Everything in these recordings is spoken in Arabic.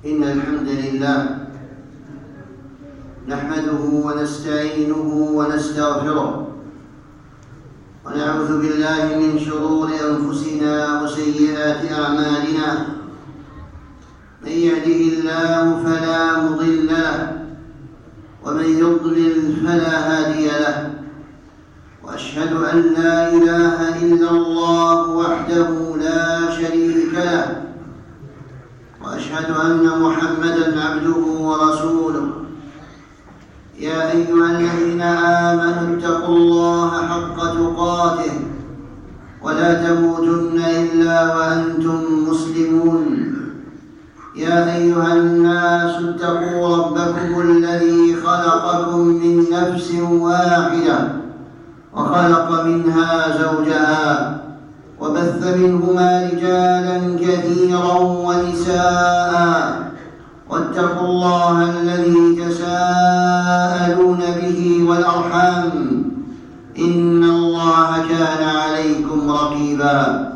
إن الحمد لله نحمده ونستعينه ونستغفره ونعوذ بالله من شرور أنفسنا وسيئات أعمالنا. من يهده الله فلا مضل له ومن يضلل فلا هادي له، وأشهد أن لا إله إلا الله وحده لا شريك له، وأشهد أن محمدًا عبده ورسوله. يا أيها الذين آمنوا اتقوا الله حق تقاته ولا تموتن إلا وأنتم مسلمون. يا أيها الناس اتقوا ربكم الذي خلقكم من نفس واحدة وخلق منها زوجها وبث منهما رجالا كثيرا ونساء، واتقوا الله الذي تساءلون به والأرحام إن الله كان عليكم رقيبا.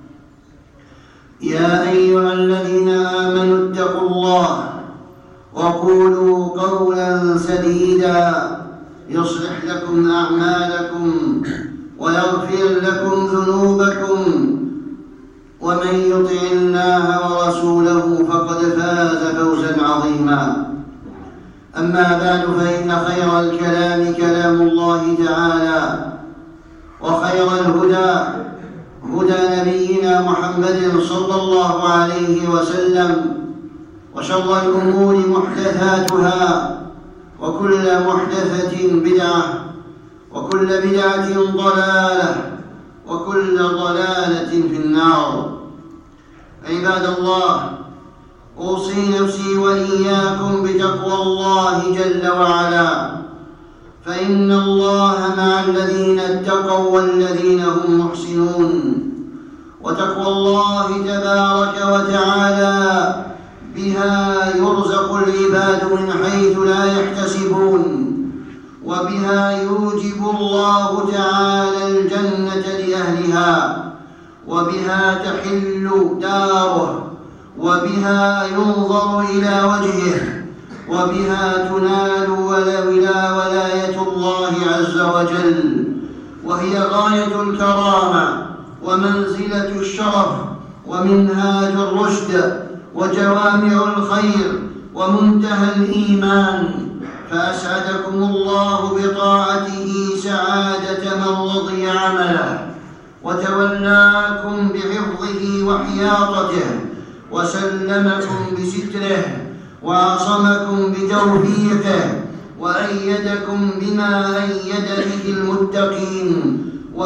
يا أيها الذين آمنوا اتقوا الله وقولوا قولا سديدا يصلح لكم أعمالكم ويغفر لكم ذنوبكم، ومن يطع الله ورسوله فقد فاز فوزا عظيما. أما بعد، فإن خير الكلام كلام الله تعالى، وخير الهدى هدى نبينا محمد صلى الله عليه وسلم، وشر الأمور محدثاتها، وكل محدثة بدعة، وكل بدعة ضلالة، وكل ضلالة في النار. عباد الله، أوصي نفسي وإياكم بتقوى الله جل وعلا، فإن الله مع الذين اتقوا والذين هم محسنون. وتقوى الله تبارك وتعالى بها يرزق العباد من حيث لا يحتسبون، وبها يوجب الله تعالى الجنة لأهلها، وبها تحل داره، وبها ينظر إلى وجهه، وبها تنال ولاية الله عز وجل، وهي غاية الكرامة ومنزلة الشرف ومنهاج الرشد وجوامع الخير ومنتهى الإيمان. فأسعدكم الله بطاعته سعادة من رضي عمله، وتولاكم بحفظه وحياطته، وسلمكم بستره، وعصمكم بتوفيقه، وأيدكم بما أيد به المتقين،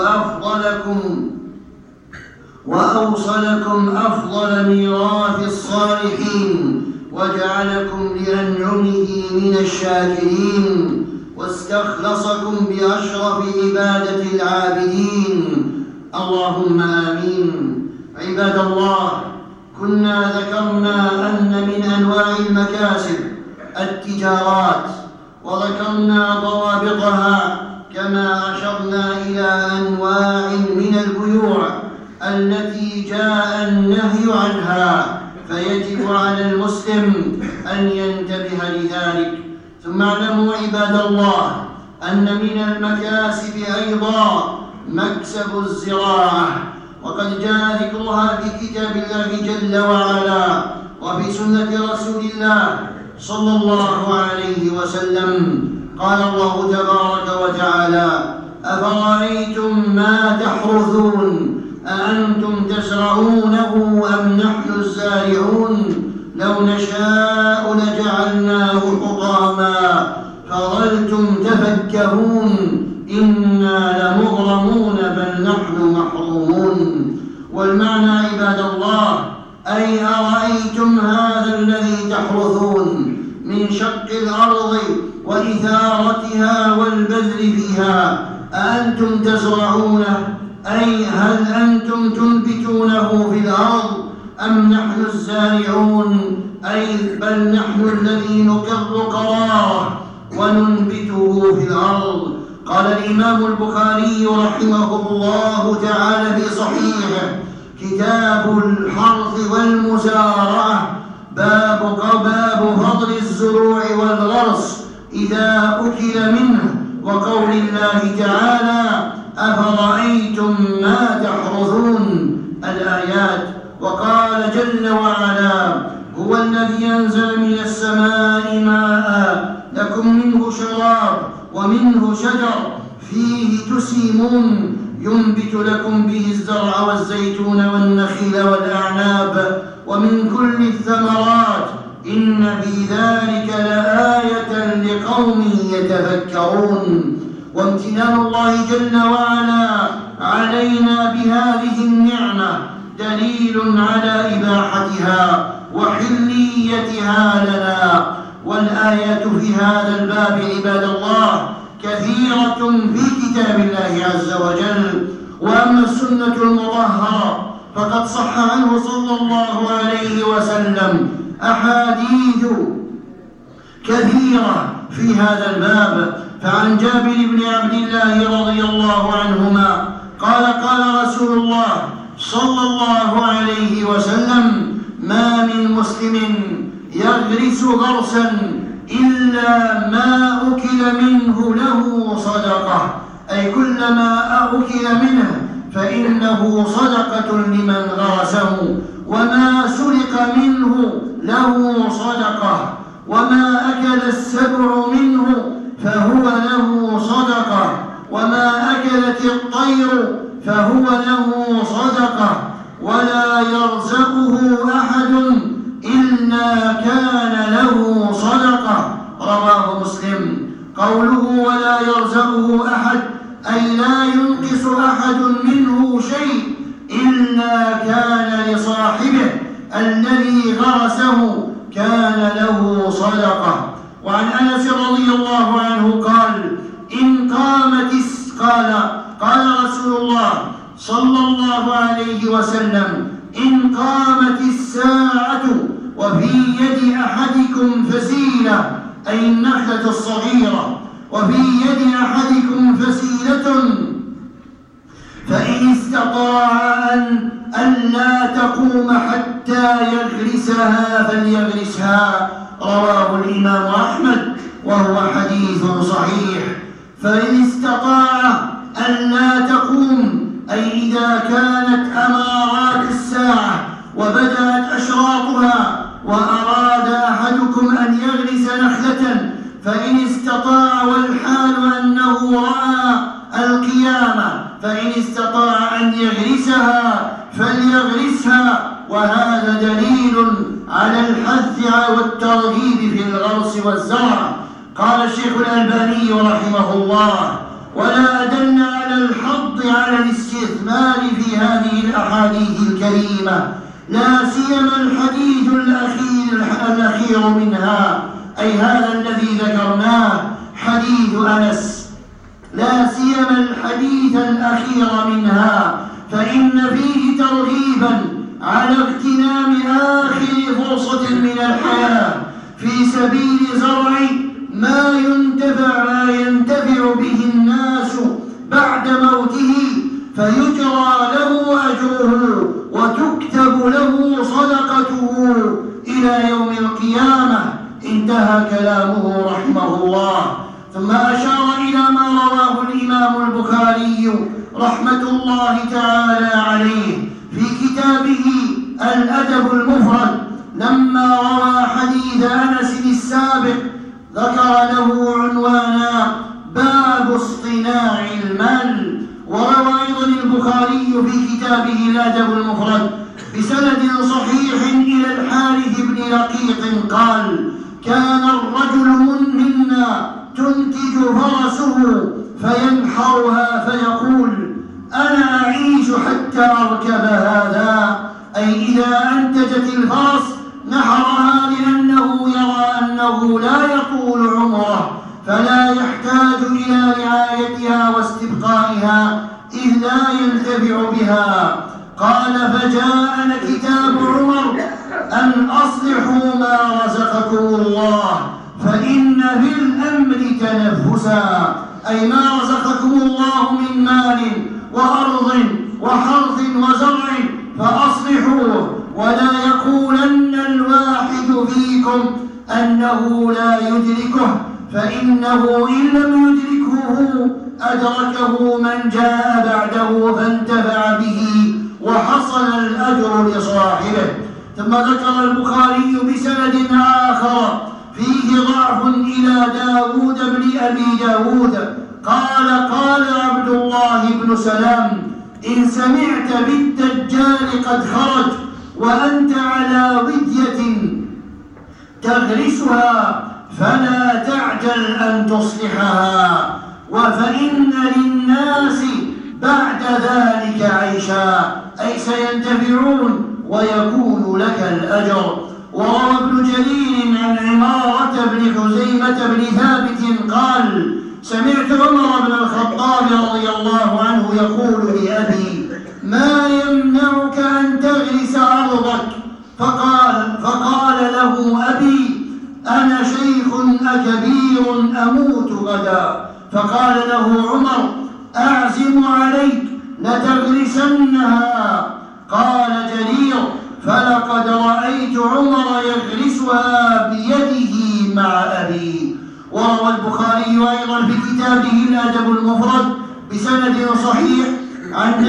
وأوصلكم أفضل ميراث الصالحين، وجعلكم لأنعمه من الشاكرين، واستخلصكم بأشرف عبادة العابدين. اللهم آمين. عباد الله، كنا ذكرنا أن من أنواع المكاسب التجارات، وذكرنا ضوابطها، كما أشرنا إلى أنواع من البيوع التي جاء النهي عنها، فيجب على المسلم أن ينتبه لذلك. ثم اعلموا عباد الله أن من المكاسب أيضا مكسب الزراعة، وقد جاء ذكرها في كتاب الله جل وعلا وفي سنة رسول الله صلى الله عليه وسلم. قال الله تبارك وتعالى: أفرأيتم ما تحرثون أأنتم تزرعونه أم نحن الزارعون لو نشاء لجعلناه حطاما فظلتم تفكهون إنا لمغرمون بل نحن محرومون. والمعنى عباد الله: أي أرأيتم هذا الذي تحرثون من شق الأرض وإثارتها والبذل فيها، أأنتم تزرعونه، أي هل أنتم تنبتونه في الأرض، أم نحن الزارعون، أي بل نحن الذي نقر قراره وننبته في الأرض. قال الإمام البخاري رحمه الله تعالى في صحيحه: كتاب الحرث والمزارعة، باب إذا أكل منه، وقول الله تعالى أفرأيتم ما تحرثون الآيات. وقال جل وعلا هو الذي أنزل من السماء ماء لكم منه شراب ومنه شجر فيه تسيمون ينبت لكم به الزرع والزيتون والنخيل والأعناب ومن كل الثمرات إن في ذلك لآية لقوم يتفكرون. وامتنان الله جل وعلا علينا بهذه النعمة دليل على إباحتها وحليتها لنا. والآيات في هذا الباب عباد الله كثيرة في كتاب الله عز وجل. وأما السنة المطهرة فقد صح عنه صلى الله عليه وسلم أحاديث كثيرة في هذا الباب. فعن جابر بن عبد الله رضي الله عنهما قال قال رسول الله صلى الله عليه وسلم ما من مسلم يغرس غرسا إلا ما أكل منه له صدقة، أي كلما أكل منه فإنه صدقة لمن غرسه، وما سرق منه له صدقة، وما أكل السبع منه فهو له صدقة، وما أكلت الطير فهو له صدقة، ولا يرزقه أحد إلا كان له صدقة. رواه مسلم. قوله ولا يرزقه أحد أي لا ينقص أحد منه شيء إلا كان لصاحبه الذي غرسه كان له صدقة. وعن أنس رضي الله عنه قال قال رسول الله صلى الله عليه وسلم إن قامت الساعة وفي يد أحدكم فسيلة، أي النخلة الصغيرة، وفي يد أحدكم فسيلة فإن استطاع أن لا تقوم حتى يغرسها فليغرسها. رواه الإمام أحمد وهو حديث صحيح. فإن استطاع أن لا تقوم أي إذا كانت أمارات الساعة وبدأت أشراطها وأراد أحدكم أن يغرس نخلة فإن استطاع والحال أنه رأى القيامة فإن استطاع أن يغرسها فليغرسها. وهذا دليل على الحث والترغيب في الغرس والزرع. قال الشيخ الألباني رحمه الله ولا أدل على الحض على الاستثمار في هذه الأحاديث الكريمة، لا سيما الحديث الأخير منها، أي هذا الذي ذكرناه حديث أنس، لا سيما الحديث الأخير منها، فإن فيه ترغيبا على اغتنام آخر فرصة من الحياة في سبيل زرع ما ينتفع به الناس بعد موته، فيجرى له أجره وتكتب له صدقته إلى يوم القيامة. انتهى كلامه رحمه الله. ثم أشار إلى ما رواه الإمام البخاري رحمة الله تعالى عليه في كتابه الأدب المفرد لما روى حديث أنس السابق ذكر له عنوانا باب اصطناع المال. وروى أيضا البخاري في كتابه الأدب المفرد بسند صحيح إلى الحارث بن رقيق قال كان الرجل منا تنتج فرسه فينحرها فيقول أنا أعيش حتى أركب هذا، أي إذا أنتجت الفرس نحرها لأنه يرى أنه لا يطول عمره فلا يحتاج إلى رعايتها واستبقائها إذ لا ينتفع بها. قال فجاءنا كتاب عمر أن أصلحوا ما رزقكم الله فإن في الأمر تنفسا، أي ما رزقكم الله من مال وأرض وحرث وزرع فأصلحوه، ولا يقولن الواحد فيكم أنه لا يدركه فإنه إن لم يدركه أدركه من جاء بعده فانتفع به وحصل الأجر لصاحبه. ثم ذكر البخاري بسند آخر فيه ضعف إلى داود بن أبي داود قال عبد الله بن سلام: إن سمعت بالدجال قد خرج وأنت على ودية تغرسها فلا تعجل أن تصلحها، فإن للناس بعد ذلك عيشا، أي سينتفعون ويكون لك الأجر. وروى ابن جرير عن عمارة بن خزيمة بن ثابت قال: سمعت عمر بن الخطاب رضي الله عنه يقول لأبي: ما يمنعك أن تغرس أرضك؟ فقال له أبي: أنا شيخ أكبير أموت غدا. فقال له عمر: أعزم عليك لتغرسنها. قال جرير: فلقد رأيت عمر يغرسها بيده مع أبي. وروى البخاري أيضا في كتابه الأدب المفرد بسند صحيح عن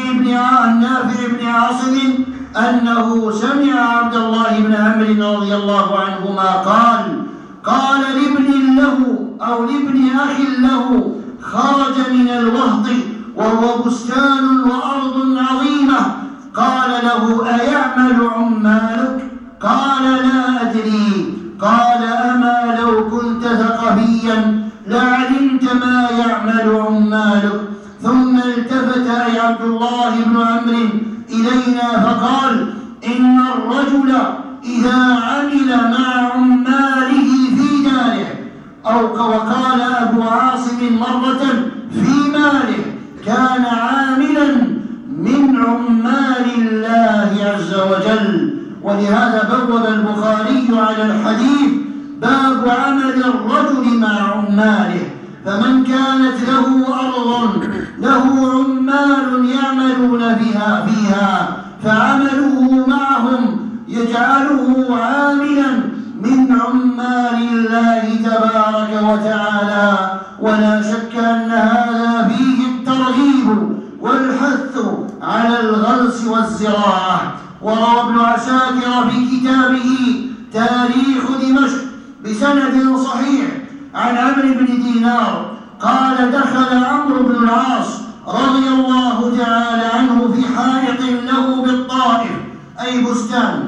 نافع بن عاصم أنه سمع عبد الله بن عمرو رضي الله عنهما قال لابن له أو لابن أخ له خرج من الوهض وهو بستان وأرض عظيمة، قال له: أيعمل عمالك؟ قال: لا أدري. قال: أما لو كنت ثقفيا لعلمت ما يعمل عمالك. ثم التفت أي عبد الله بن عمرو إلينا فقال: إن الرجل إذا عمل مع عماله في داره، وقال أبو عاصم مرة في ماله، كان عاملا من عمال الله عز وجل. ولهذا بوب البخاري على الحديث باب عمل الرجل مع عماله، فمن كانت له أرض له عمال يعملون فيها فعمله معهم يجعله عاملا من عمال الله تبارك وتعالى. ولا شك أن هذا فيه الترغيب والحث على الغرس والزراعة. وروى ابن عساكر في كتابه تاريخ دمشق بسند صحيح عن عمرو بن دينار قال: دخل عمرو بن العاص رضي الله تعالى عنه في حائط له بالطائف، أي بستان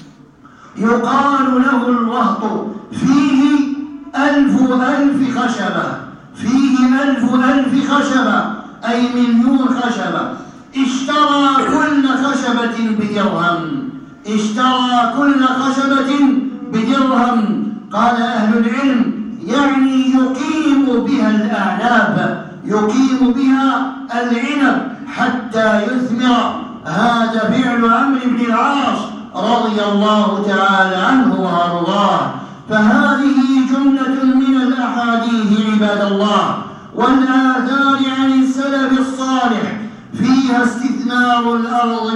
يقال له الوهط، فيه 1000 خشبة، فيه 1000 خشبة، أي 1,000,000 خشبة. اشترى كل خشبة بدرهم، اشترى كل خشبة بدرهم. قال أهل العلم: يعني يقيم بها الأعناب، يقيم بها العنب حتى يثمر. هذا فعل عمرو بن العاص رضي الله تعالى عنه وأرضاه. فهذه جملة من الأحاديث عباد الله والآثار عن السلف الصالح فيها استثمار الأرض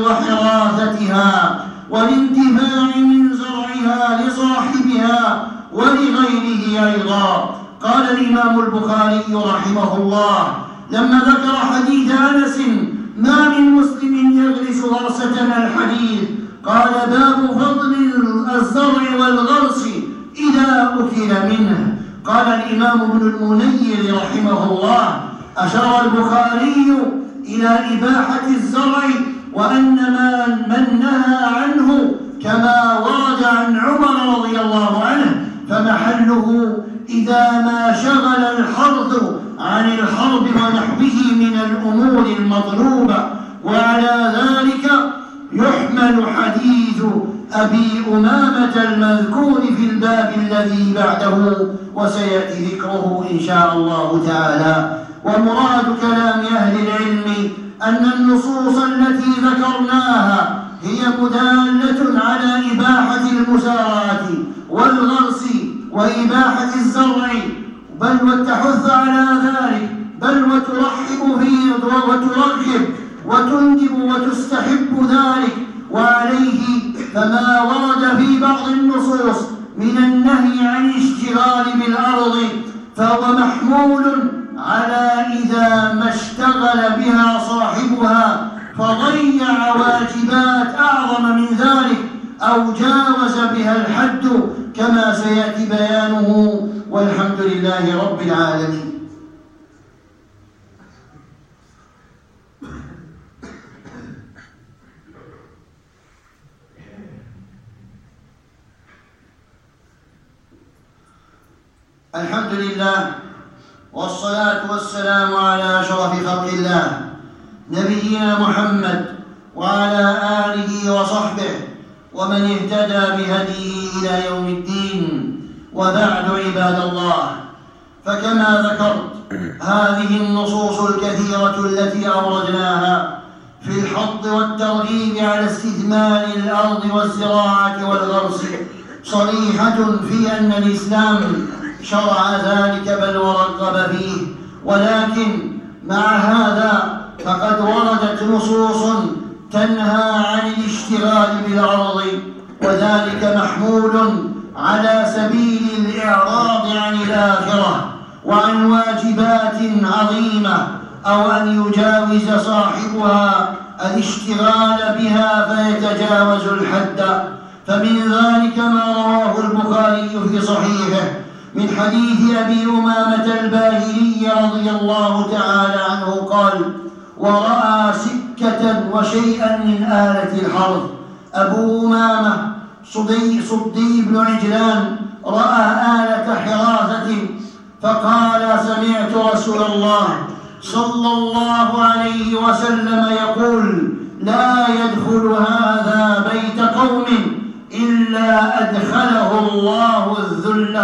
وحراثتها والانتفاع من زرعها لصاحبها ولغيره أيضا. قال الإمام البخاري رحمه الله لما ذكر حديث أنس: ما من مسلم يغرس غرسة الحديث، قال: باب فضل الزرع والغرس إذا أكل منه. قال الإمام ابن المنير رحمه الله: أشار البخاري إلى إباحة الزرع وأن من نهى عنه كما ورد عن عمر رضي الله عنه فمحله إذا ما شغل الحرث عن الحرب ونحوه من الأمور المطلوبة. وعلى ذلك يحمل حديث أبي أمامة المذكور في الباب الذي بعده وسيأتي ذكره إن شاء الله تعالى. ومراد كلام أهل العلم أن النصوص التي ذكرناها هي مدالة على إباحة المزارعة والغرس وإباحة الزرع، بل وتحث على ذلك، بل وترحب فيه وترغب وتندب وتستحب ذلك. وعليه فما ورد في بعض النصوص من النهي عن الاشتغال بالأرض فهو محمول على إذا ما اشتغل بها صاحبها فضيع واجبات أعظم من ذلك أو جاوز بها الحد، كما سيأتي بيانه، والحمد لله رب العالمين. الحمد لله والصلاة والسلام على أشرف خلق الله نبينا محمد وعلى آله وصحبه ومن اهتدى بهديه إلى يوم الدين. وبعد عباد الله، فكما ذكرت هذه النصوص الكثيرة التي أوردناها في الحض والترغيب على استثمار الأرض والزراعة والغرس صريحة في أن الإسلام شرع ذلك بل ورغب فيه، ولكن مع هذا فقد وردت نصوص تنهى عن الاشتغال بالأرض، وذلك محمول على سبيل الإعراض عن الآخرة وعن واجبات عظيمة، أو أن يجاوز صاحبها الاشتغال بها فيتجاوز الحد. فمن ذلك ما رواه البخاري في صحيحه من حديث أبي أمامة الباهلي رضي الله تعالى عنه قال: ورأى سكة وشيئا من آلة الحرث. أبو أمامة صدي بن عجلان رأى آلة حراثة فقال: سمعت رسول الله صلى الله عليه وسلم يقول: لا يدخل هذا بيت قوم إلا أدخله الله الذل.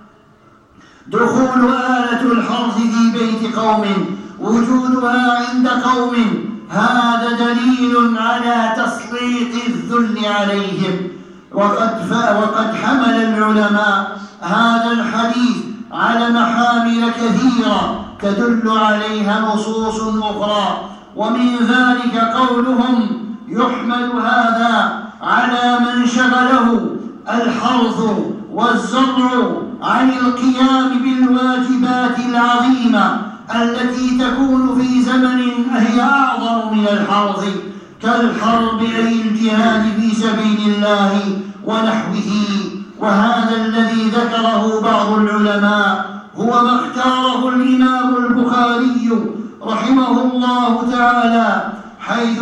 دخول آلة الحرث في بيت قوم، وجودها عند قوم، هذا دليل على تسليط الذل عليهم. وقد حمل العلماء هذا الحديث على محامل كثيرة تدل عليها نصوص أخرى، ومن ذلك قولهم: يحمل هذا على من شغله الحرث والزرع عن القيام بالواجبات العظيمة التي تكون في زمن هي أعظم من الحرث، كالحرب أي الجهاد في سبيل الله ونحوه. وهذا الذي ذكره بعض العلماء هو ما اختاره الإمام البخاري رحمه الله تعالى، حيث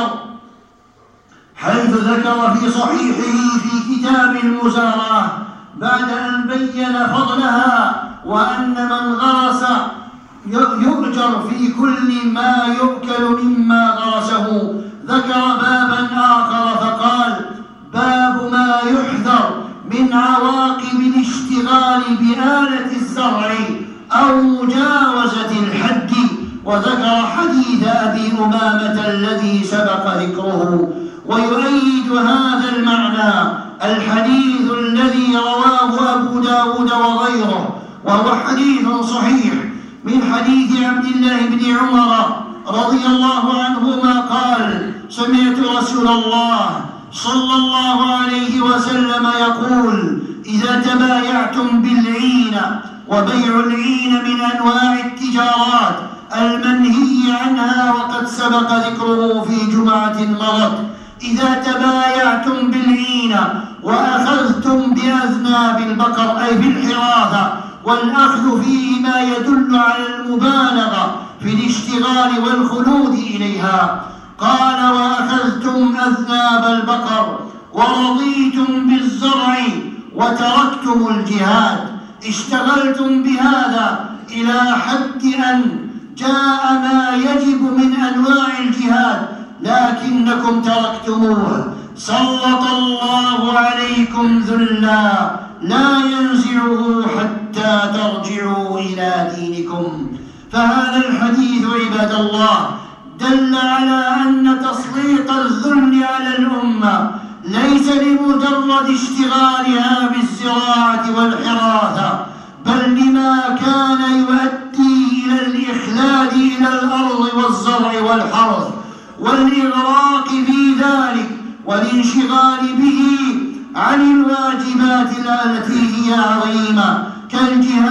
ذكر في صحيحه في كتاب المزارعة بعد أن بين فضلها وأن من غرس يؤجر في كل ما يؤكل مما غرسه، ذكر بابا آخر فقال: باب ما يحذر من عواقب الاشتغال بآلة الزرع أو مجاوزة الحد، وذكر حديث أبي أمامة الذي سبق ذكره. ويؤيد هذا المعنى الحديث الذي رواه أبو داود وغيره، وهو حديث صحيح من حديث عبد الله بن عمر رضي الله عنهما قال: سمعت رسول الله صلى الله عليه وسلم يقول: إذا تبايعتم بالعينة، وبيع العين من أنواع التجارات المنهي عنها وقد سبق ذكره في جمعة مضت، إذا تبايعتم بالعينة وأخذتم بأذناب البقر أي بالحراثة، والأخذ فيه ما يدل على المبالغة في الاشتغال والخلود إليها. قال: وأخذتم أذناب البقر ورضيتم بالزرع وتركتم الجهاد، اشتغلتم بهذا إلى حد أن جاء ما يجب من أنواع الجهاد لكنكم تركتموه، سلط الله عليكم ذلا لا ينزعه حتى ترجعوا إلى دينكم. فهذا الحديث عباد الله دل على أن تسليط الذل على الأمة ليس لمجرد اشتغالها بالزراعة والحراثة، بل لما كان يؤدي إلى الإخلاد إلى الأرض والزرع والحرث والإغراق في ذلك والانشغال به عن الواجبات التي هي عظيمة، كالجهاد في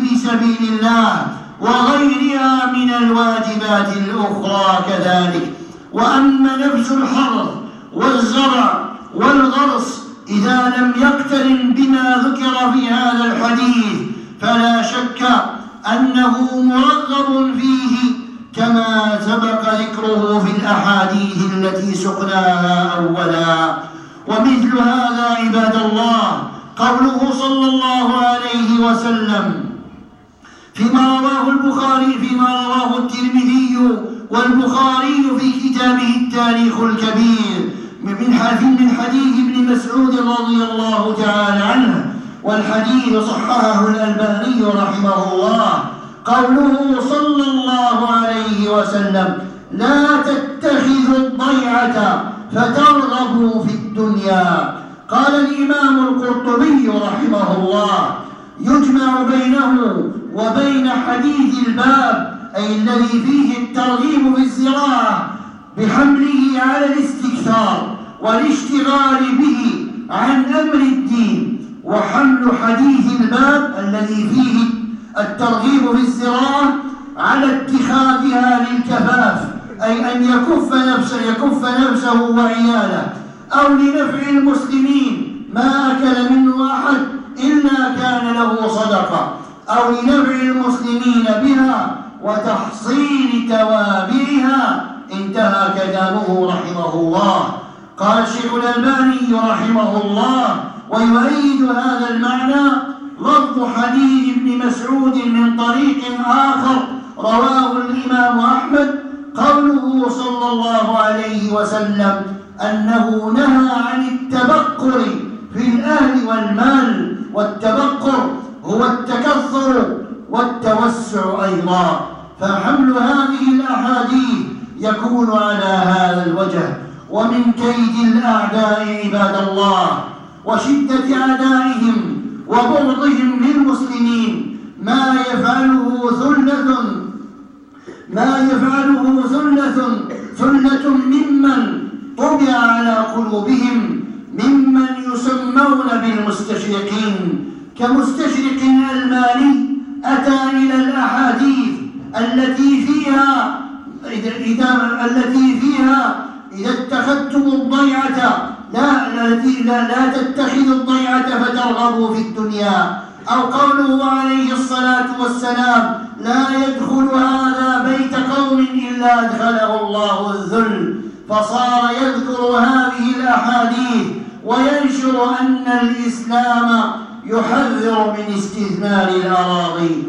في سبيل الله وغيرها من الواجبات الأخرى كذلك. وأما نفس الحرث والزرع والغرس إذا لم يقترن بما ذكر في هذا الحديث فلا شك أنه مرغب فيه كما سبق ذكره في الأحاديث التي سقناها أولا. ومثل هذا عباد الله قوله صلى الله عليه وسلم فيما رواه الترمذي والبخاري في كتابه التاريخ الكبير من حديث ابن مسعود رضي الله تعالى عنه، والحديث صححه الألباني رحمه الله، قوله صلى الله عليه وسلم: لا تتخذوا الضيعة فترغبوا في الدنيا. قال الإمام القرطبي رحمه الله: يجمع بينه وبين حديث الباب أي الذي فيه الترغيب في الزراعة بحمله على الاستكثار والاشتغال به عن أمر الدين، وحمل حديث الباب الذي فيه الترغيب في الزراعة على اتخاذها للكفاف، أي أن يكف نفسه وعياله، أو لنفع المسلمين ما أكل منه أحد إلا كان له صدقة، أو لنفع المسلمين بها وتحصيل توابعها. انتهى كلامه رحمه الله. قال الشيخ الألباني رحمه الله: ويؤيد هذا المعنى لفظ حديث ابن مسعود من طريق آخر رواه الإمام أحمد، قوله صلى الله عليه وسلم أنه نهى عن التبقر في الأهل والمال، والتبقر هو التكثر والتوسع أيضا. فحمل هذه الأحاديث يكون على هذا الوجه. ومن كيد الأعداء عباد الله وشدة أعدائهم وبغضهم للمسلمين ما يفعله ثلة ممن طبع على قلوبهم ممن يسمون بالمستشرقين، كمستشرق ألماني أتى إلى الأحاديث التي فيها إذا اتخذتم الضيعة لا تتخذوا الضيعة فترغبوا في الدنيا، أو قوله عليه الصلاة والسلام: لا يدخل هذا بيت قوم إلا أدخله الله الذل. فصار يذكر هذه الأحاديث وينشر أن الإسلام يحذر من استثمار الأراضي،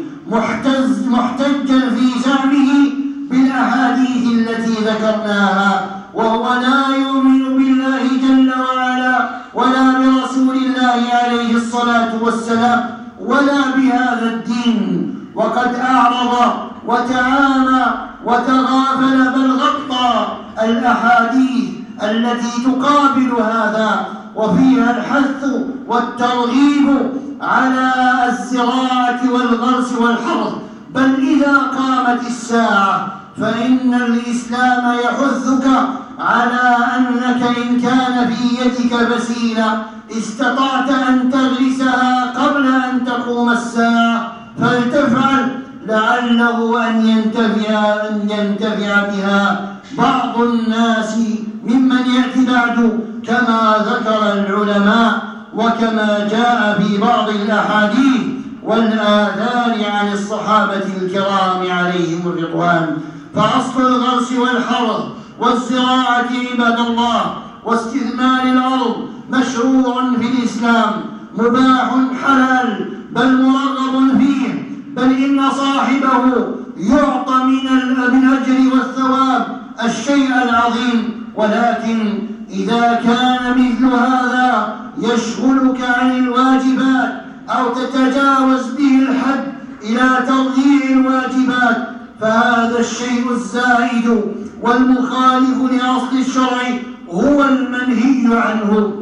محتجا في زعمه بالأحاديث التي ذكرناها، وهو لا يؤمن بالله جل وعلا ولا برسول الله عليه الصلاة والسلام ولا بهذا الدين، وقد أعرض وتعامى وتغافل بل غطى الأحاديث التي تقابل هذا وفيها الحث والترغيب على الزراعة والغرس والحرث. بل إذا قامت الساعة فإن الإسلام يحثك على أنك إن كان في يدك بسيلة استطعت أن تغرسها قبل أن تقوم الساعة فلتفعل، لعله أن ينتفع بها بعض الناس ممن يأتي بعد، كما ذكر العلماء وكما جاء في بعض الأحاديث والآثار عن الصحابة الكرام عليهم الرضوان. فأصل الغرس والحرث والزراعة عباد الله واستثمار الأرض مشروع في الإسلام، مباح حلال بل مرغب فيه، بل إن صاحبه يعطى من الأجر والثواب الشيء العظيم. ولكن إذا كان مثل هذا يشغلك عن الواجبات أو تتجاوز به الحد إلى تضييع الواجبات فهذا الشيء الزائد والمخالف لأصل الشرع هو المنهي عنه.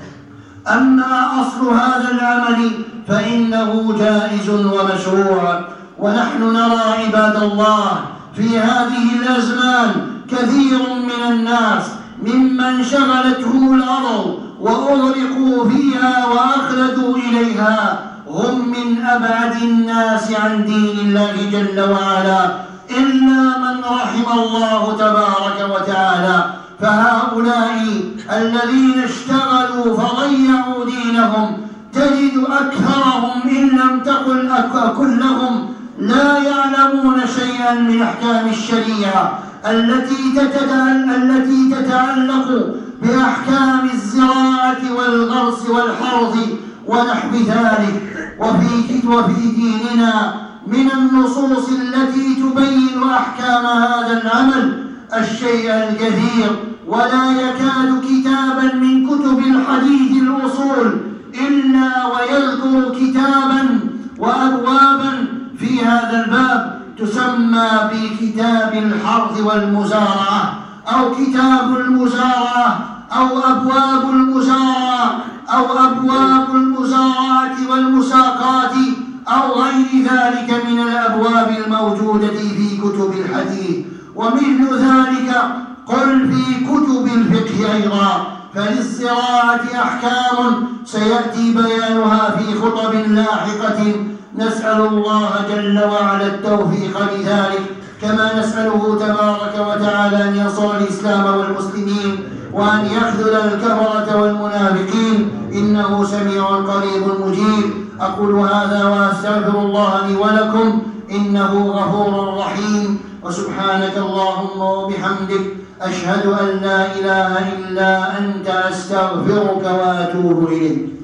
أما أصل هذا العمل فإنه جائز ومشروع. ونحن نرى عباد الله في هذه الأزمان كثير من الناس ممن شغلتهم الأرض وأغرقوا فيها وأخلدوا إليها، هم من أبعد الناس عن دين الله جل وعلا إلا من رحم الله تبارك وتعالى. فهؤلاء الذين اشتغلوا فضيعوا دينهم تجد أكثرهم إن لم تقل كلهم لا يعلمون شيئا من أحكام الشريعة التي تتعلق بأحكام الزراعة والغرس والحرث ونحو ذلك. وفي ديننا من النصوص التي تبين أحكام هذا العمل الشيء الكثير، ولا يكاد كتابا من كتب الحديث الأصول إلا ويذكر كتابا وأبوابا في هذا الباب تسمى بكتاب الحرث والمزارعة، أو كتاب المزارعة، أو أبواب المزارعة، أو أبواب المزارعة والمساقات، أو غير ذلك من الأبواب الموجودة في كتب الحديث. ومثل ذلك قل في كتب الفقه أيضا. فللزراعة أحكام سيأتي بيانها في خطب لاحقة، نسأل الله جل وعلا التوفيق لذلك، كما نسأله تبارك وتعالى أن ينصر الإسلام والمسلمين وأن يخذل الكفرة والمنافقين، إنه سميع قريب مجيب. أقول هذا وأستغفر الله لي ولكم، إنه غفور رحيم. وسبحانك اللهم وبحمدك أشهد أن لا إله إلا أنت أستغفرك وأتوب إليك.